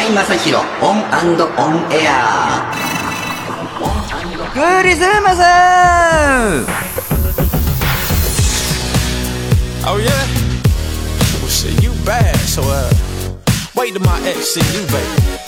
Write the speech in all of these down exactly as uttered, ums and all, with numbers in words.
井正広オン&オンエア。 クリスマス Oh yeah? Well shit, you bad, so uh wait till my ex see you, baby.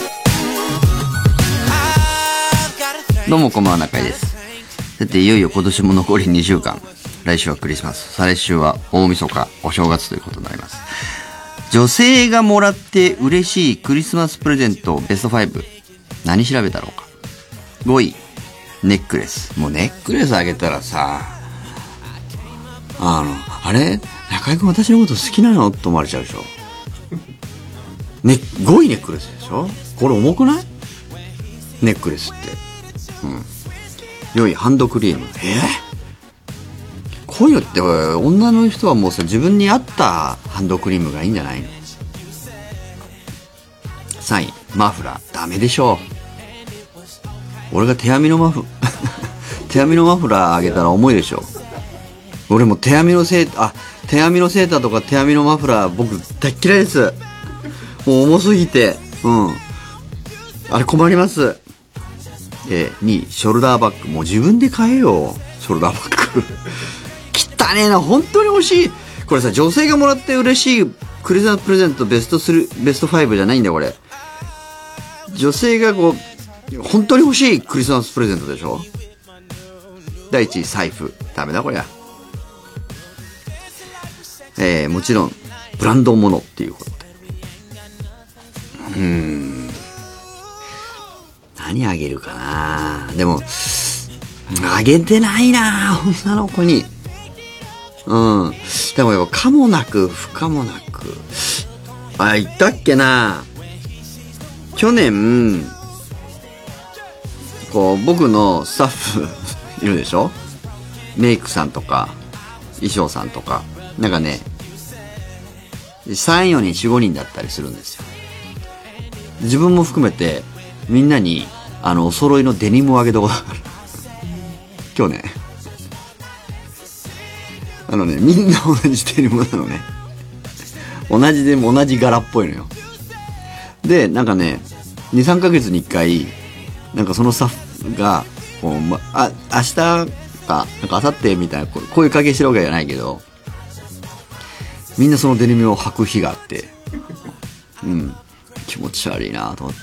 どうもこんばんは、中井です。さて、いよいよ今年も残りにしゅうかん。来週はクリスマス、再来週は大晦日、お正月ということになります。女性がもらって嬉しいクリスマスプレゼントベストご。何調べたろうか。ごい、ネックレス。もうネックレスあげたらさ、あの、あれ中井くん私のこと好きなのと思われちゃうでしょ。ね、ごいネックレスでしょ。これ重くない？ネックレスって。うん。よい、ハンドクリーム。えー、こういうのって女の人はもうさ、自分に合ったハンドクリームがいいんじゃないの？さんい、マフラー。ダメでしょ。俺が手編みのマフ手編みのマフラーあげたら重いでしょ。俺も手編みのセーター、あ、手編みのセーターとか手編みのマフラー僕大っ嫌いです。もう重すぎて、うん。あれ困ります。えー、にい、ショルダーバッグ。もう自分で買えよ、ショルダーバッグ。汚ねえな、本当に欲しい。これさ、女性がもらって嬉しいクリスマスプレゼントベストスリー、ベストごじゃないんだよ、これ。女性がこう、本当に欲しいクリスマスプレゼントでしょ。だいいちい、財布。ダメだ、こりゃ。えー、もちろん、ブランド物っていうことで。うーん。何あげるかな。でも、あげてないな、女の子に。うん。でもやっぱ、可もなく、不可もなく。あ、言ったっけな。去年、こう、僕のスタッフいるでしょ。メイクさんとか、衣装さんとか。なんかね、さん、よにん、よん、ごにんだったりするんですよ。自分も含めて、みんなに、あの、お揃いのデニムをあげたことがある。今日ね。あのね、みんな同じデニムなのね。同じでも同じ柄っぽいのよ。で、なんかね、に、さんかげつにいっかい、なんかそのスタッフが、こう、ま、あ、明日か、なんか明後日みたいな、こういうかけしてるわけじゃないけど、みんなそのデニムを履く日があって、うん、気持ち悪いなと思って。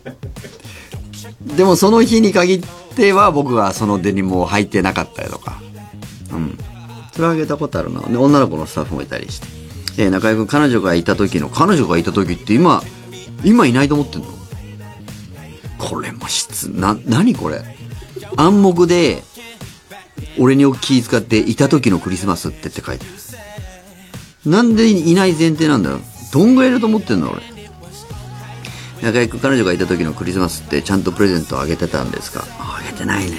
でもその日に限っては僕がそのデニムを履いてなかったりとか、うん。それあげたことあるな。で、女の子のスタッフもいたりして。えー、中居君、彼女がいた時の、彼女がいた時って今、今いないと思ってんの？これも質、な、なにこれ？暗黙で、俺に気遣っていた時のクリスマスってって書いてある。なんでいない前提なんだよ。どんぐらいいると思ってんの俺。中居君、彼女がいた時のクリスマスってちゃんとプレゼントあげてたんですか？あげてないね。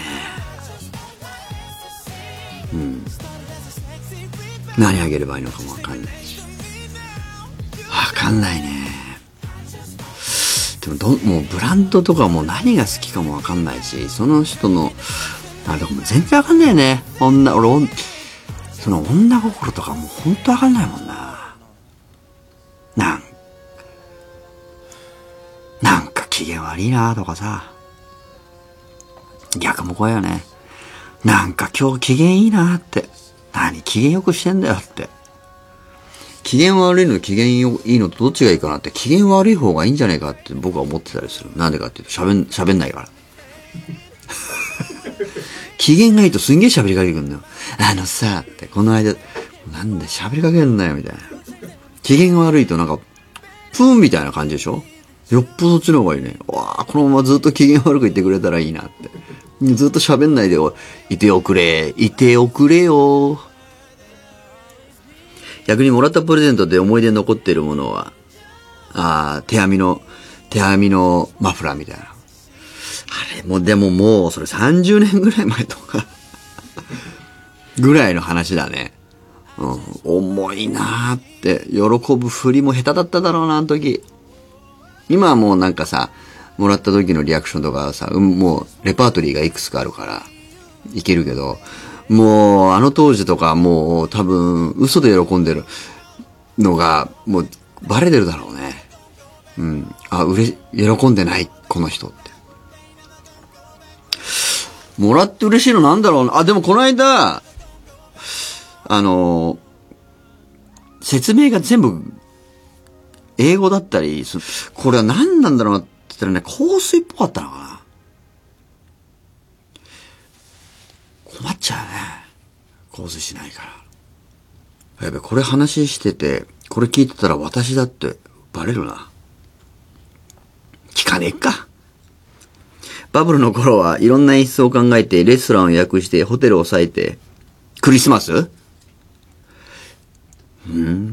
うん。何あげればいいのかもわかんないし。わかんないね。でもど、もうブランドとかも何が好きかもわかんないし、その人の、あれとかも全然わかんないよね。女、俺、その女心とかもうほんとわかんないもんな。なん、なんか機嫌悪いなとかさ。逆も怖いよね。なんか今日機嫌いいなって。何機嫌よくしてんだよって。機嫌悪いのと機嫌いいのとどっちがいいかなって、機嫌悪い方がいいんじゃないかって僕は思ってたりする。なんでかっていうと喋ん、喋んないから。機嫌がいいとすんげえ喋りかけてくんだよ。あのさ、って、この間、なんで喋りかけんなよ、みたいな。機嫌が悪いとなんか、プーンみたいな感じでしょ？よっぽどそっちの方がいいね。わあ、このままずっと機嫌悪く言ってくれたらいいなって。ずっと喋んないでよ。いておくれ、いておくれよ。逆にもらったプレゼントで思い出に残っているものは、ああ、手編みの、手編みのマフラーみたいな。あれも、でももう、それさんじゅうねんぐらい前とか、ぐらいの話だね。うん、重いなーって、喜ぶふりも下手だっただろうな、あの時。今はもうなんかさ、もらった時のリアクションとかさ、うん、もうレパートリーがいくつかあるから、いけるけど、もうあの当時とかもう多分嘘で喜んでるのがもうバレてるだろうね。 うん。あ、うれ、喜んでない、この人って。もらって嬉しいのなんだろうな。あ、でもこの間、あの、説明が全部、英語だったり、これは何なんだろうなって言ったらね、香水っぽかったのかな。困っちゃうね。香水しないから。やべ、これ話してて、これ聞いてたら私だってバレるな。聞かねえか。バブルの頃はいろんな演出を考えて、レストランを予約して、ホテルを抑えて、クリスマス？うん。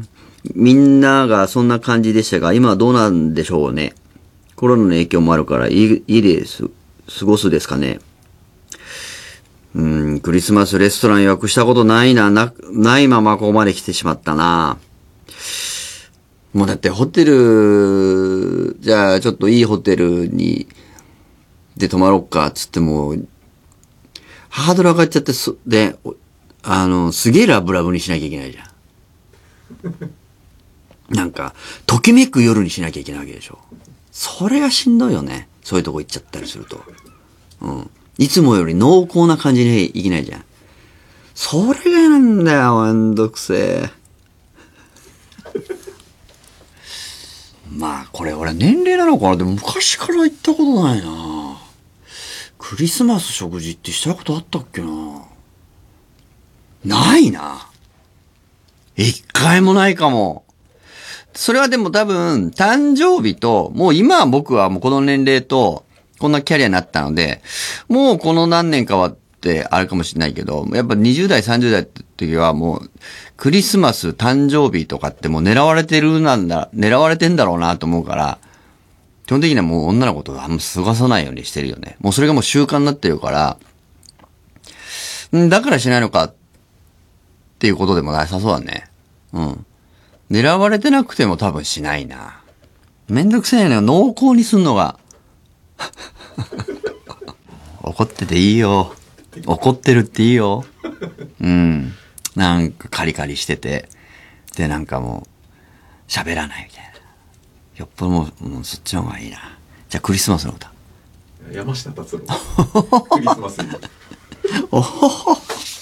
みんながそんな感じでしたが、今はどうなんでしょうね。コロナの影響もあるから、家です過ごすですかね。うん、クリスマスレストラン予約したことないな、な、ないままここまで来てしまったな。もうだってホテル、じゃあちょっといいホテルに、で泊まろうか、つっても、ハードル上がっちゃって、そ、で、あの、すげえラブラブにしなきゃいけないじゃん。なんか、ときめく夜にしなきゃいけないわけでしょ。それがしんどいよね。そういうとこ行っちゃったりすると。うん。いつもより濃厚な感じにいけないじゃん。それが嫌なんだよ、めんどくせえ。まあ、これ俺年齢なのかな。でも昔から行ったことないな。クリスマス食事ってしたことあったっけな。ないな。一回もないかも。それはでも多分、誕生日と、もう今は僕はもうこの年齢と、こんなキャリアになったので、もうこの何年かはってあるかもしれないけど、やっぱにじゅう代、さんじゅう代って時はもう、クリスマス、誕生日とかってもう狙われてるなんだ、狙われてんだろうなと思うから、基本的にはもう女の子とあんま過ごさないようにしてるよね。もうそれがもう習慣になってるから、んだからしないのかっていうことでもなさそうだね。うん。狙われてなくても多分しないな。めんどくせえね。濃厚にすんのが。怒ってていいよ。怒ってるっていいよ。うん。なんかカリカリしてて。で、なんかもう、喋らないみたいな。よっぽどもう、もうそっちの方がいいな。じゃあクリスマスの歌。 山下達郎。クリスマスに。 おほほ。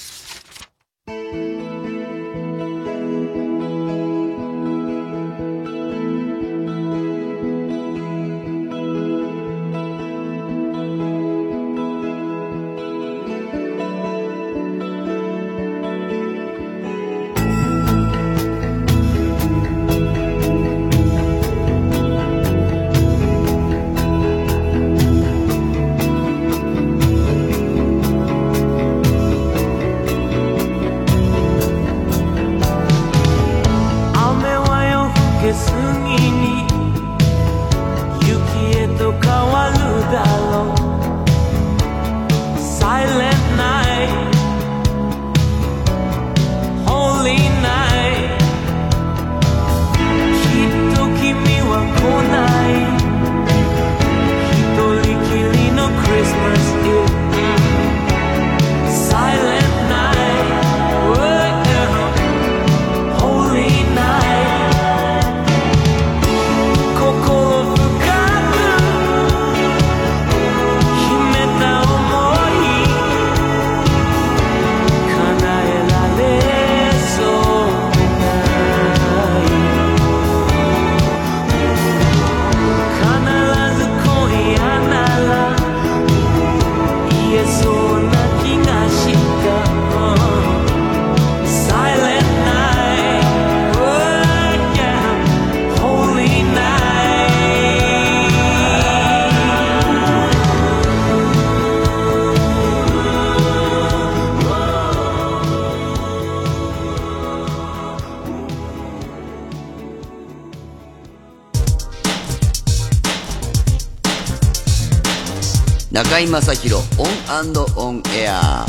中居正広オン&オンエア。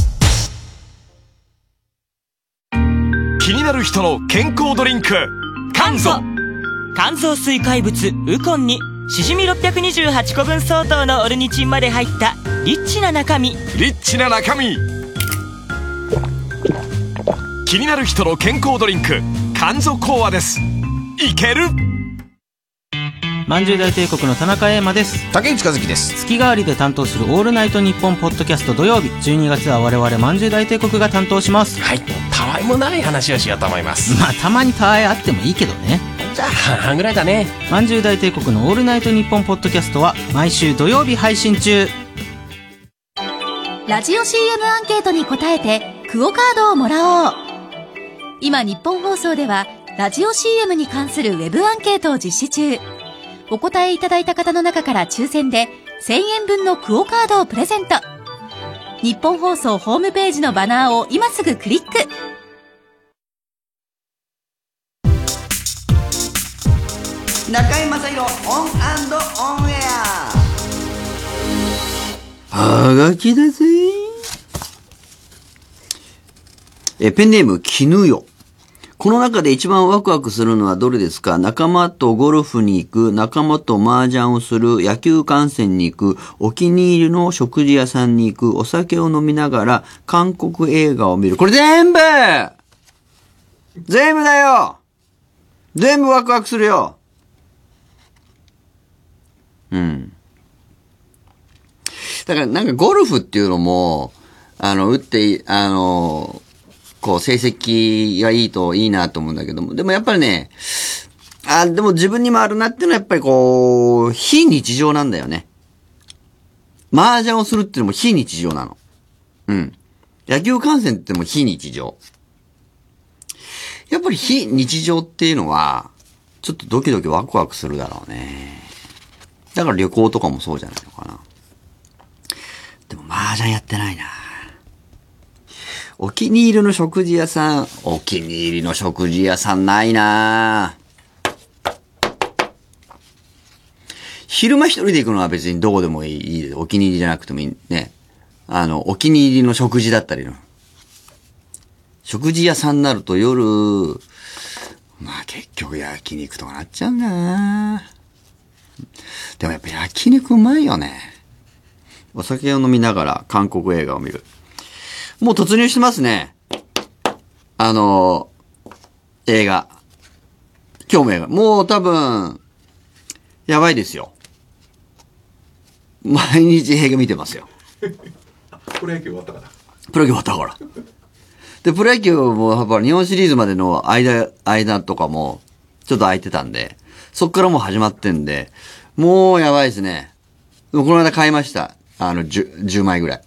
気になる人の健康ドリンク肝臓。肝臓水怪物ウコンにしじみろっぴゃくにじゅうはちこぶん相当のオルニチンまで入ったリッチな中身。 リッチな中身。気になる人の健康ドリンク肝臓講和です。いける。 まんじゅう大帝国の田中瑛馬です。 竹内和樹です。 月替わりで担当するオールナイトニッポンポッドキャスト土曜日、じゅうにがつは我々まんじゅう大帝国が担当します。 はい、たわいもない話をしようと思います。 まあたまにたわいあってもいいけどね。 じゃあ半々ぐらいだね。 まんじゅう大帝国のオールナイトニッポンポッドキャストは毎週土曜日配信中。 ラジオ シーエム アンケートに答えてクオカードをもらおう。今日本放送ではラジオ シーエム に関するウェブアンケートを実施中。お答えいただいた方の中から抽選でせんえんぶんのクオカードをプレゼント。日本放送ホームページのバナーを今すぐクリック。 中井正広オン&オンエア。 はがきだぜ。え、ペンネーム、絹よ。この中で一番ワクワクするのはどれですか？仲間とゴルフに行く、仲間と麻雀をする、野球観戦に行く、お気に入りの食事屋さんに行く、お酒を飲みながら韓国映画を見る。これ全部全部だよ全部ワクワクするよ。うん。だからなんかゴルフっていうのも、あの、打って、あの、こう、成績がいいといいなと思うんだけども。でもやっぱりね、あ、でも自分にもあるなっていうのはやっぱりこう、非日常なんだよね。麻雀をするっていうのも非日常なの。うん。野球観戦ってのも非日常。やっぱり非日常っていうのは、ちょっとドキドキワクワクするだろうね。だから旅行とかもそうじゃないのかな。でも麻雀やってないな。お気に入りの食事屋さん、お気に入りの食事屋さんないな。昼間一人で行くのは別にどこでもいい、いいお気に入りじゃなくてもいいね。あの、お気に入りの食事だったりの。食事屋さんになると夜、まあ結局焼肉とかなっちゃうんだな。でもやっぱ焼肉うまいよね。お酒を飲みながら韓国映画を見る。もう突入してますね。あの、映画。今日も映画。もう多分、やばいですよ。毎日映画見てますよ。 プロ野球終わったかな。 プロ野球終わったから。で、プロ野球もやっぱ日本シリーズまでの間、間とかも、ちょっと空いてたんで、そっからもう始まってんで、もうやばいですね。でもこの間買いました。あの、10、じゅうまいぐらい。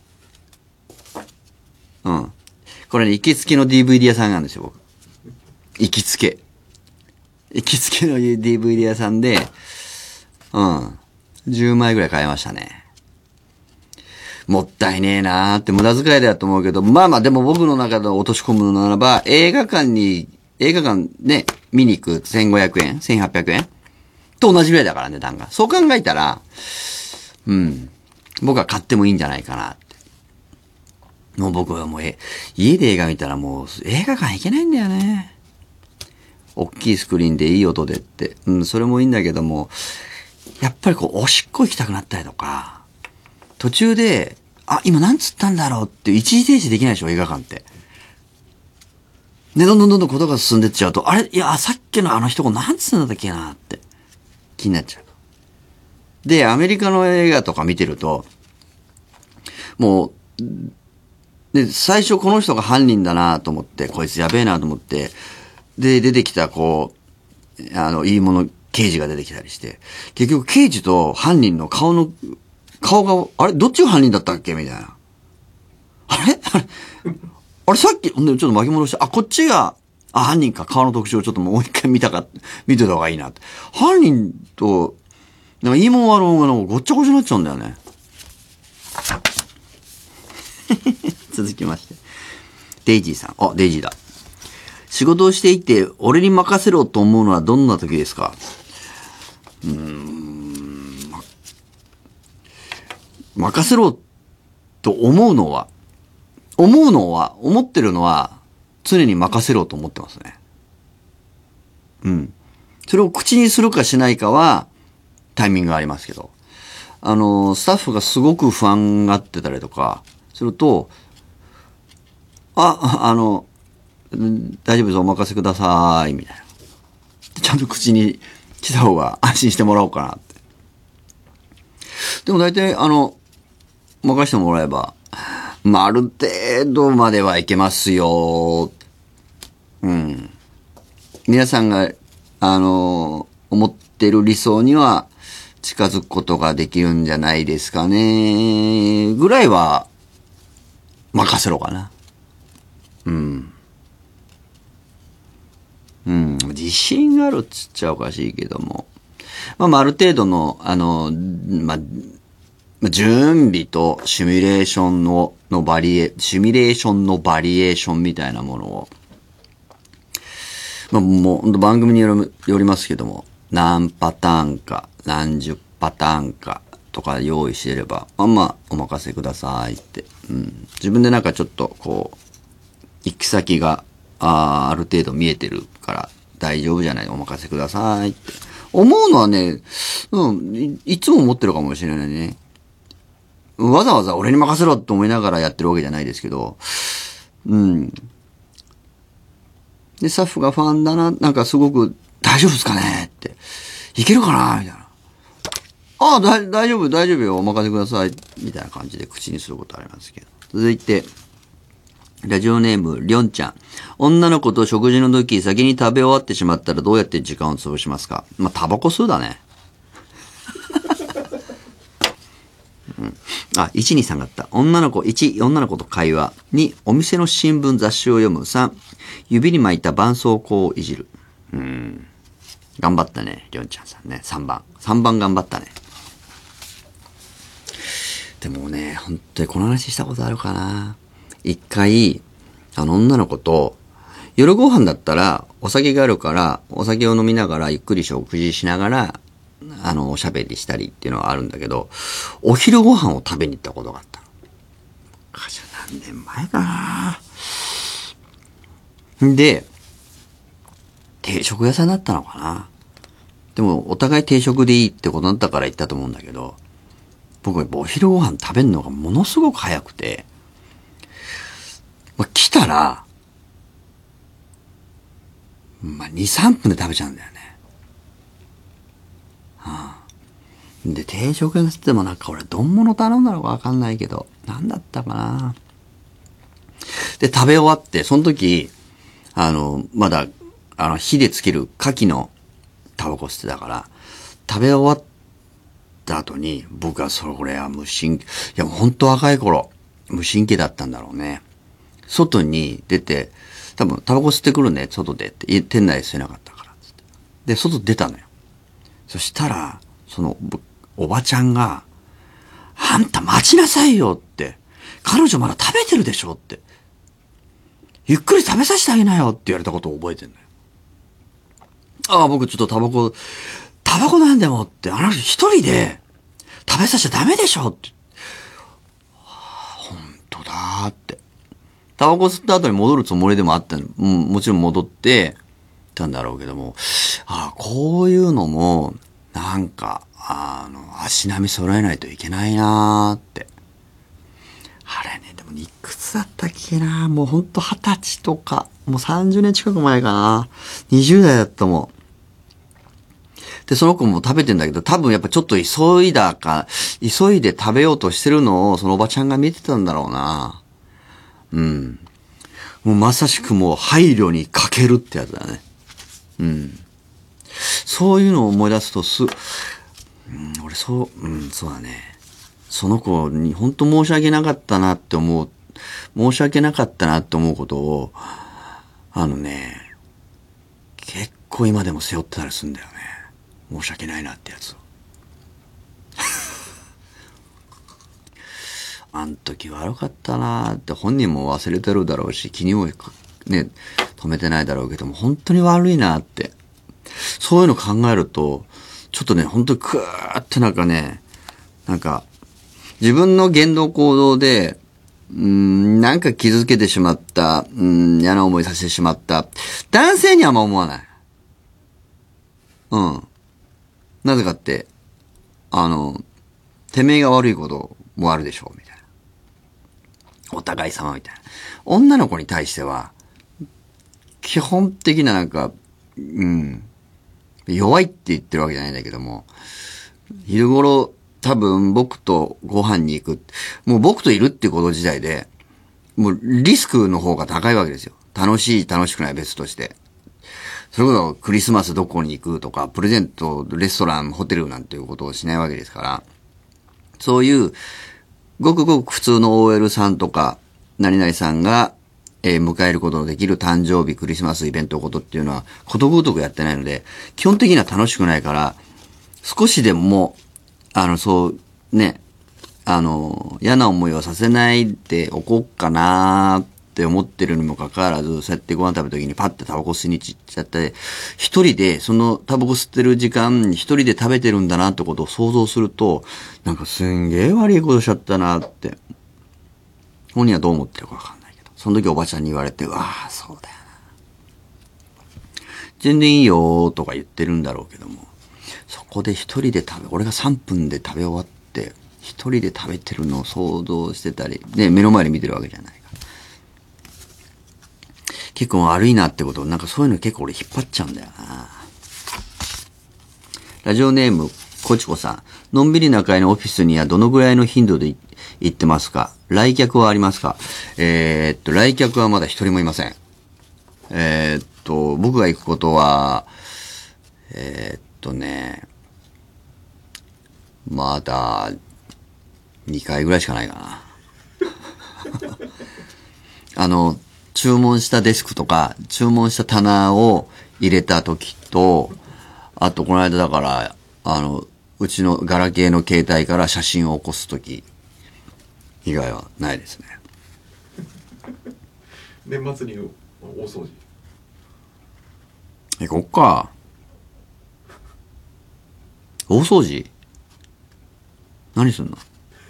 うん。これね、行きつけの ディーブイディー 屋さんなんですよ、僕。行きつけ。行きつけの ディーブイディー 屋さんで、うん。じゅうまいぐらい買いましたね。もったいねえなーって無駄遣いだと思うけど、まあまあでも僕の中で落とし込むのならば、映画館に、映画館ね、見に行くせんごひゃくえん ?せんはっぴゃくえんと同じぐらいだからね、値段が。そう考えたら、うん。僕は買ってもいいんじゃないかなって。もう僕はもうえ、家で映画見たらもう映画館行けないんだよね。大きいスクリーンでいい音でって。うん、それもいいんだけども、やっぱりこう、おしっこ行きたくなったりとか、途中で、あ、今なんつったんだろうって一時停止できないでしょ、映画館って。で、どんどんどんどんことが進んでっちゃうと、あれ、いや、さっきのあの一言なんつったんだっけなって、気になっちゃう。で、アメリカの映画とか見てると、もう、で、最初この人が犯人だなと思って、こいつやべえなと思って、で、出てきた、こう、あの、いいもの、刑事が出てきたりして、結局刑事と犯人の顔の、顔が、あれどっちが犯人だったっけみたいな。あれあれあれさっき、ほんでちょっと巻き戻して、あ、こっちが、あ、犯人か、顔の特徴をちょっともう一回見たか、見てた方がいいなって。犯人と、なんかいいもん悪もんがなんかごっちゃごちゃになっちゃうんだよね。続きまして。デイジーさん。あ、デイジーだ。仕事をしていて、俺に任せろと思うのはどんな時ですか？うーん、ま、任せろと思うのは、思うのは、思ってるのは、常に任せろと思ってますね。うん。それを口にするかしないかは、タイミングがありますけど。あの、スタッフがすごく不安がってたりとか、すると、あ、あの、大丈夫です、お任せください、みたいな。ちゃんと口にした方が安心してもらおうかなって。でも大体、あの、任せてもらえば、まあ、ある程度まではいけますよ。うん。皆さんが、あの、思ってる理想には近づくことができるんじゃないですかね。ぐらいは、任せろかな。うん。うん。自信があるっつっちゃおかしいけども。まあ、まあ、ある程度の、あの、まあ、準備とシミュレーションの、のバリエ、シミュレーションのバリエーションみたいなものを、まあ、もう、番組により、よりますけども、何パターンか、何十パターンかとか用意していれば、あんまお任せくださいって。うん、自分でなんかちょっと、こう、行き先が、あ, ある程度見えてるから大丈夫じゃない、お任せくださいって思うのはね、うん、い, いつも思ってるかもしれないね。わざわざ俺に任せろって思いながらやってるわけじゃないですけど、うん。で、スタッフがファンだな、なんかすごく大丈夫ですかねって、いけるかなみたいな。ああ、大丈夫、大丈夫よ、お任せくださいみたいな感じで口にすることありますけど。続いて、ラジオネーム、りょんちゃん。女の子と食事の時、先に食べ終わってしまったらどうやって時間を潰しますか？まあ、タバコ吸うだね。うん、あ、いちにさんがあった。女の子、いち、女の子と会話。に、お店の新聞雑誌を読む。さん、指に巻いた絆創膏をいじる。うん。頑張ったね、りょんちゃんさんね。さんばん。さんばん頑張ったね。でもね、本当にこの話したことあるかな。一回、あの女の子と、夜ご飯だったら、お酒があるから、お酒を飲みながら、ゆっくり食事しながら、あの、おしゃべりしたりっていうのはあるんだけど、お昼ご飯を食べに行ったことがあったの。何年前かな。で、定食屋さんだったのかな。でも、お互い定食でいいってことだったから行ったと思うんだけど、僕はお昼ご飯食べるのがものすごく早くて、まあ、来たら、まあ、に、さんぷんで食べちゃうんだよね。はあ、で、定食にしてもなんか俺、丼物頼んだのかわかんないけど、なんだったかな。で、食べ終わって、その時、あの、まだ、あの、火でつける牡蠣のタバコ吸ってたから、食べ終わった後に、僕はそれ、これは無神経、いや、本当若い頃、無神経だったんだろうね。外に出て、多分、タバコ吸ってくるね、外でって、店内で吸えなかったからつって。で、外出たのよ。そしたら、その、おばちゃんが、あんた待ちなさいよって、彼女まだ食べてるでしょって、ゆっくり食べさせてあげなよって言われたことを覚えてんのよ。ああ、僕ちょっとタバコ、タバコなんでもって、あの人一人で食べさせちゃダメでしょって。本当だーって。タバコ吸った後に戻るつもりでもあったの。うん、もちろん戻ってたんだろうけども、ああ、こういうのも、なんか、あの、足並み揃えないといけないなーって。あれね、でもいくつだったっけな、もうほんと二十歳とか、もうさんじゅうねん近く前かな。にじゅう代だったもん。で、その子も食べてんだけど、多分やっぱちょっと急いだか、急いで食べようとしてるのを、そのおばちゃんが見てたんだろうな。うん。もうまさしくもう配慮に欠けるってやつだね。うん。そういうのを思い出すとす、うん、俺そう、うん、そうだね。その子に本当申し訳なかったなって思う、申し訳なかったなって思うことを、あのね、結構今でも背負ってたりするんだよね。申し訳ないなってやつを。あん時悪かったなーって本人も忘れてるだろうし、気にもね、止めてないだろうけども、本当に悪いなって。そういうの考えると、ちょっとね、本当にクーってなんかね、なんか、自分の言動行動で、うーん、なんか傷つけてしまった、うーん、嫌な思いさせてしまった。男性にはあんま思わない。うん。なぜかって、あの、てめえが悪いこともあるでしょう、みたいな。お互い様みたいな。女の子に対しては、基本的ななんか、うん、 弱いって言ってるわけじゃないんだけども、昼頃多分僕とご飯に行く。もう僕といるってこと自体で、もうリスクの方が高いわけですよ。楽しい楽しくない別として。それこそクリスマスどこに行くとか、プレゼント、レストラン、ホテルなんていうことをしないわけですから、そういう、ごくごく普通の オーエル さんとか、何々さんが、えー、迎えることのできる誕生日、クリスマスイベントことっていうのは、ことごとくやってないので、基本的には楽しくないから、少しでも、あの、そう、ね、あの、嫌な思いをさせないでおこうかなーって思ってるにもかかわらず、そうやってご飯食べた時にパッてタバコ吸いに行っちゃって、一人で、そのタバコ吸ってる時間に一人で食べてるんだなってことを想像すると、なんかすんげえ悪いことしちゃったなって。本人はどう思ってるかわかんないけど、その時おばちゃんに言われて、うわあ、そうだよな。全然いいよーとか言ってるんだろうけども、そこで一人で食べ、俺がさんぷんで食べ終わって、一人で食べてるのを想像してたり、ね、目の前で見てるわけじゃないから。結構悪いなってことを、なんかそういうの結構俺引っ張っちゃうんだよな。ラジオネーム、こちこさん。のんびり仲居のオフィスにはどのぐらいの頻度で行ってますか？来客はありますか？えー、っと、来客はまだ一人もいません。えー、っと、僕が行くことは、えー、っとね、まだ、にかいぐらいしかないかな。あの、注文したデスクとか、注文した棚を入れた時と、あとこの間だから、あの、うちのガラケーの携帯から写真を起こす時以外はないですね。 年末に大掃除。 行こっか。大掃除？何すんの？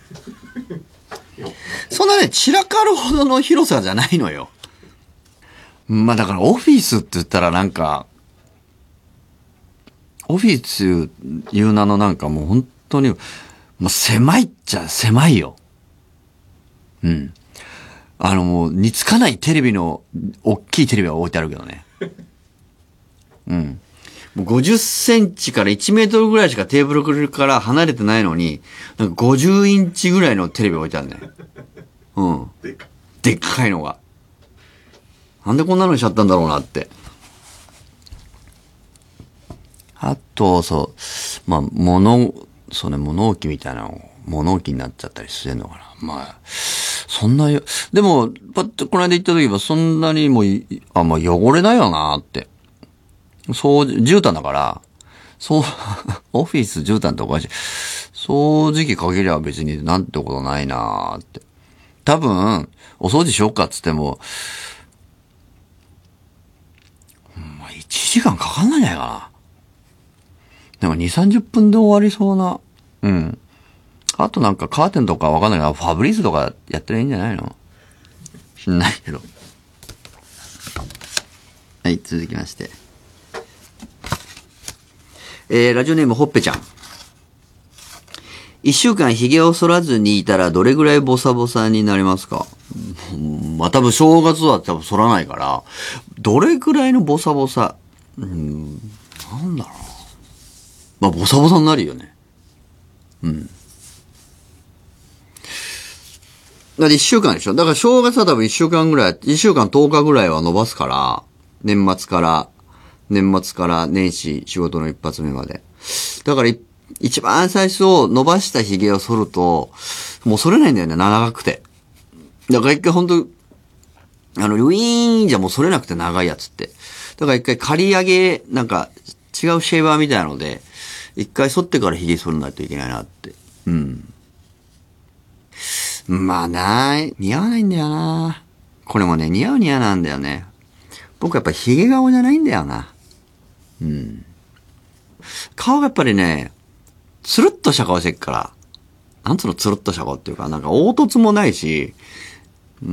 そんなね、散らかるほどの広さじゃないのよ。まあだからオフィスって言ったらなんか、オフィスいう名のなんかもう本当に、もう狭いっちゃ狭いよ。うん。あのもう似つかないテレビの、大きいテレビが置いてあるけどね。うん。もうごじゅっセンチからいちメートルぐらいしかテーブルから離れてないのに、なんかごじゅうインチぐらいのテレビ置いてあるね。うん。でっかい。でっかいのが。なんでこんなのにしちゃったんだろうなって。あと、そう、まあ、物、そうね、物置みたいなの、物置になっちゃったりしてんのかな。まあ、そんなよ、でも、パッとこの間行った時はそんなにもい、あ、まあ、汚れないよなって。そう、絨毯だから、そう、オフィス絨毯とかし、掃除機かけりゃ別になんてことないなーって。多分、お掃除しようかっつっても、まあ、いちじかんかかんないんじゃないかな。でもに、さんじゅっぷんで終わりそうな。うん。あとなんかカーテンとかわかんないけど、ファブリーズとかやってりゃいいんじゃないの？知んないけど。はい、続きまして。えー、ラジオネームほっぺちゃん。一週間髭を剃らずにいたらどれぐらいボサボサになりますか？まあ、多分正月は多分剃らないから、どれぐらいのボサボサ、うん、なんだろう。まあ、ボサボサになるよね。うん。だって一週間でしょ？だから正月は多分一週間ぐらい、一週間十日ぐらいは伸ばすから、年末から、年末から年始仕事の一発目まで。だから一番最初伸ばした髭を剃ると、もう剃れないんだよね、長くて。だから一回ほんと、あの、ウィーンじゃもう剃れなくて長いやつって。だから一回刈り上げ、なんか違うシェーバーみたいなので、一回剃ってから髭剃らないといけないなって。うん。まあなー、似合わないんだよな。これもね、似合う似合わなんだよね。僕やっぱ髭顔じゃないんだよな。うん。顔がやっぱりね、つるっとした顔してっから、なんつうのつるっとした顔っていうか、なんか凹凸もないし、うん。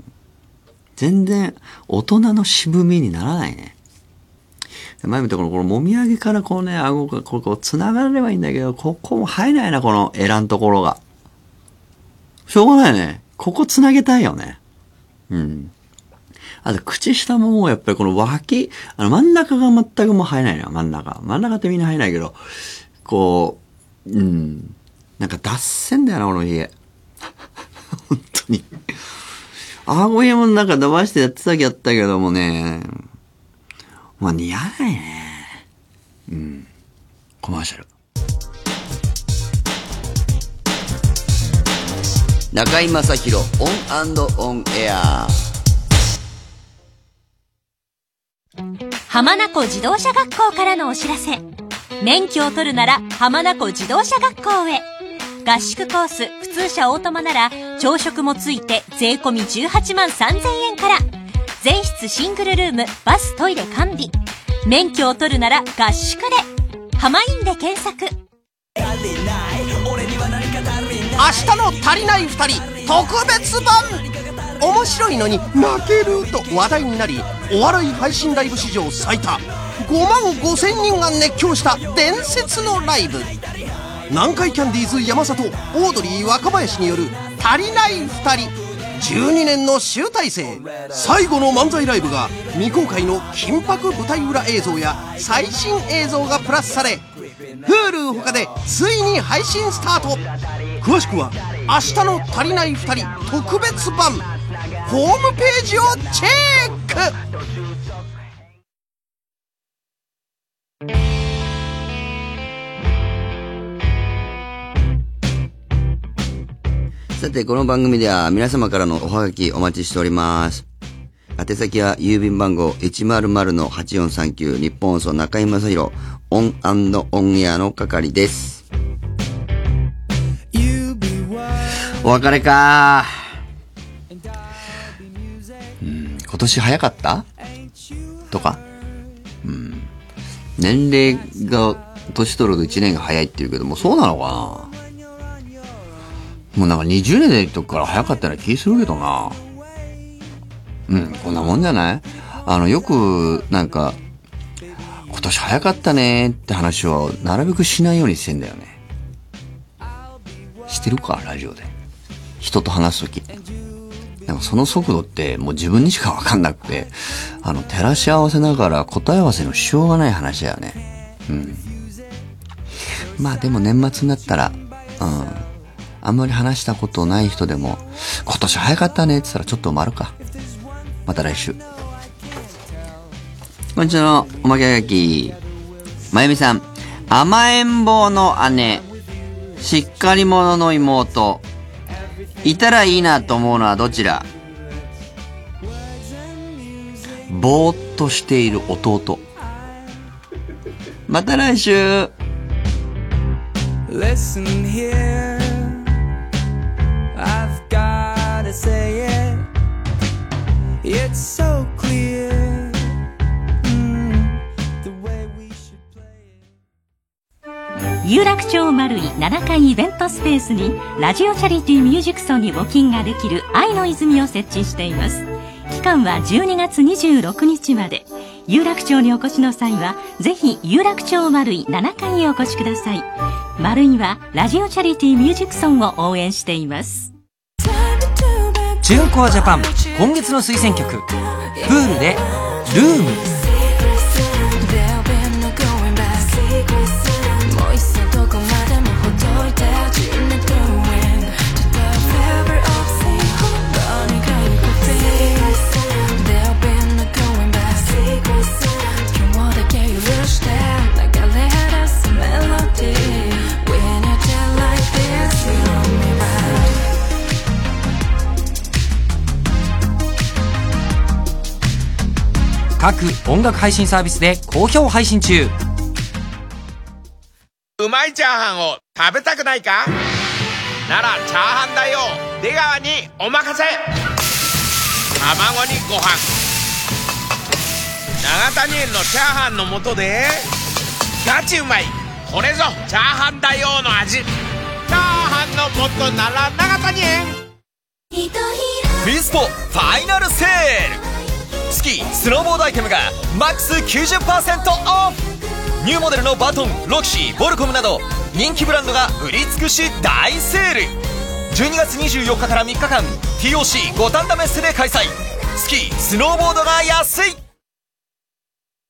全然大人の渋みにならないね。前見たこの、このもみあげからこうね、顎がこう、こう繋がればいいんだけど、ここも生えないな、このエラんところが。しょうがないね。ここ繋げたいよね。うん。 あと、口下ももうやっぱりこの脇、あの真ん中が全くもう生えないのよ、真ん中。真ん中ってみんな生えないけど、こう、うん。なんか脱線だよな、この家。本当に。顎毛もなんか伸ばしてやってた時あったけどもね、まあ似合わないね。うん。コマーシャル。中居正広オン&オンエア。 浜名湖自動車学校からのお知らせ。免許を取るなら浜名湖自動車学校へ。合宿コース普通車オートマなら朝食もついて税込みじゅうはちまんさんぜんえんから。全室シングルルーム、バストイレ完備。免許を取るなら合宿で。浜インで検索。 明日の足りないふたり特別版。面白いのに泣けると話題になり、お笑い配信ライブ史上最多ごまんごせんにんが熱狂した伝説のライブ。南海キャンディーズ山里、オードリー若林による足りないふたり、じゅうにねんの集大成。最後の漫才ライブが未公開の緊迫舞台裏映像や最新映像がプラスされ、 Hulu 他でついに配信スタート。詳しくは明日の足りないふたり特別版ホームページをチェック。 さて、この番組では皆様からのおはがきお待ちしております。宛先は郵便番号 いちまるまるのはちよんさんきゅう 日本放送中居正広オン&オンエアの係です。お別れかー。うん、今年早かったとか、うん、年齢が年取るといちねんが早いって言うけども、そうなのかな。もうなんかにじゅうねんでとから早かったような気するけどな。うん、こんなもんじゃない？あの、よく、なんか、今年早かったねって話をなるべくしないようにしてんだよね。してるか、ラジオで。人と話すとき。なんかその速度ってもう自分にしかわかんなくて、あの、照らし合わせながら答え合わせのしようがない話だよね。うん。まあでも年末になったら、うん。あんまり話したことない人でも、今年早かったねって言ったらちょっと埋まるか。また来週。こんにちはのおまけはがき。まゆみさん。甘えん坊の姉。しっかり者の妹。いたらいいなと思うのはどちら？ぼーっとしている弟。また来週。 Listen here, I've gotta say it, it's so clear, mm, the way we should play it. 有楽町丸井ななかいイベントスペースにラジオチャリティーミュージックソンに募金ができる愛の泉を設置しています。期間はじゅうにがつにじゅうろくにちまで。有楽町にお越しの際はぜひ有楽町丸井ななかいへお越しください。丸井はラジオチャリティーミュージックソンを応援しています。 チューンコアジャパン今月の推薦曲、プールでルーム。各音楽配信サービスで好評配信中。 うまいチャーハンを食べたくないか？ならチャーハンだよ出川にお任せ。卵にご飯、長谷園のチャーハンの素でガチうまい。これぞチャーハンだよの味。チャーハンの素なら長谷園。 ミスポファイナルセール。スキースノーボードアイテムがマックス きゅうじゅっパーセント オフ。ニューモデルのバトン、ロキシー、ボルコムなど人気ブランドが売り尽くし大セール。じゅうにがつにじゅうよっかからみっかかん ティーオーシー 五反田メッセで開催。 スキースノーボードが安い。